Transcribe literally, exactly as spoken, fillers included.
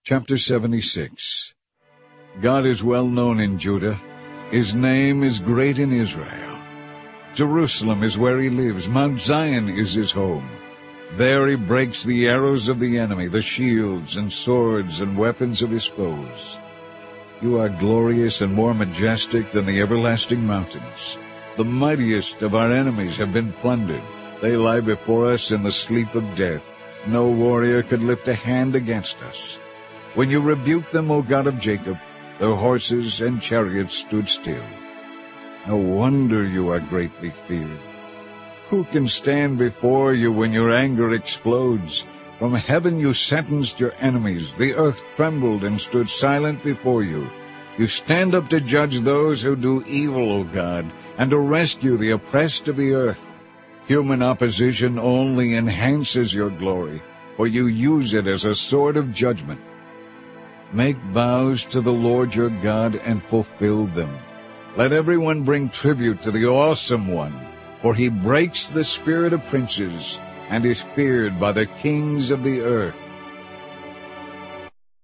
Chapter seventy-six. God is well known in Judah. His name is great in Israel. Jerusalem is where he lives. Mount Zion is his home. There he breaks the arrows of the enemy, the shields and swords and weapons of his foes. You are glorious and more majestic than the everlasting mountains. The mightiest of our enemies have been plundered. They lie before us in the sleep of death. No warrior could lift a hand against us. When you rebuked them, O God of Jacob, their horses and chariots stood still. No wonder you are greatly feared. Who can stand before you when your anger explodes? From heaven you sentenced your enemies. The earth trembled and stood silent before you. You stand up to judge those who do evil, O God, and to rescue the oppressed of the earth. Human opposition only enhances your glory, for you use it as a sword of judgment. Make vows to the Lord your God and fulfill them. Let everyone bring tribute to the Awesome One, for he breaks the spirit of princes and is feared by the kings of the earth.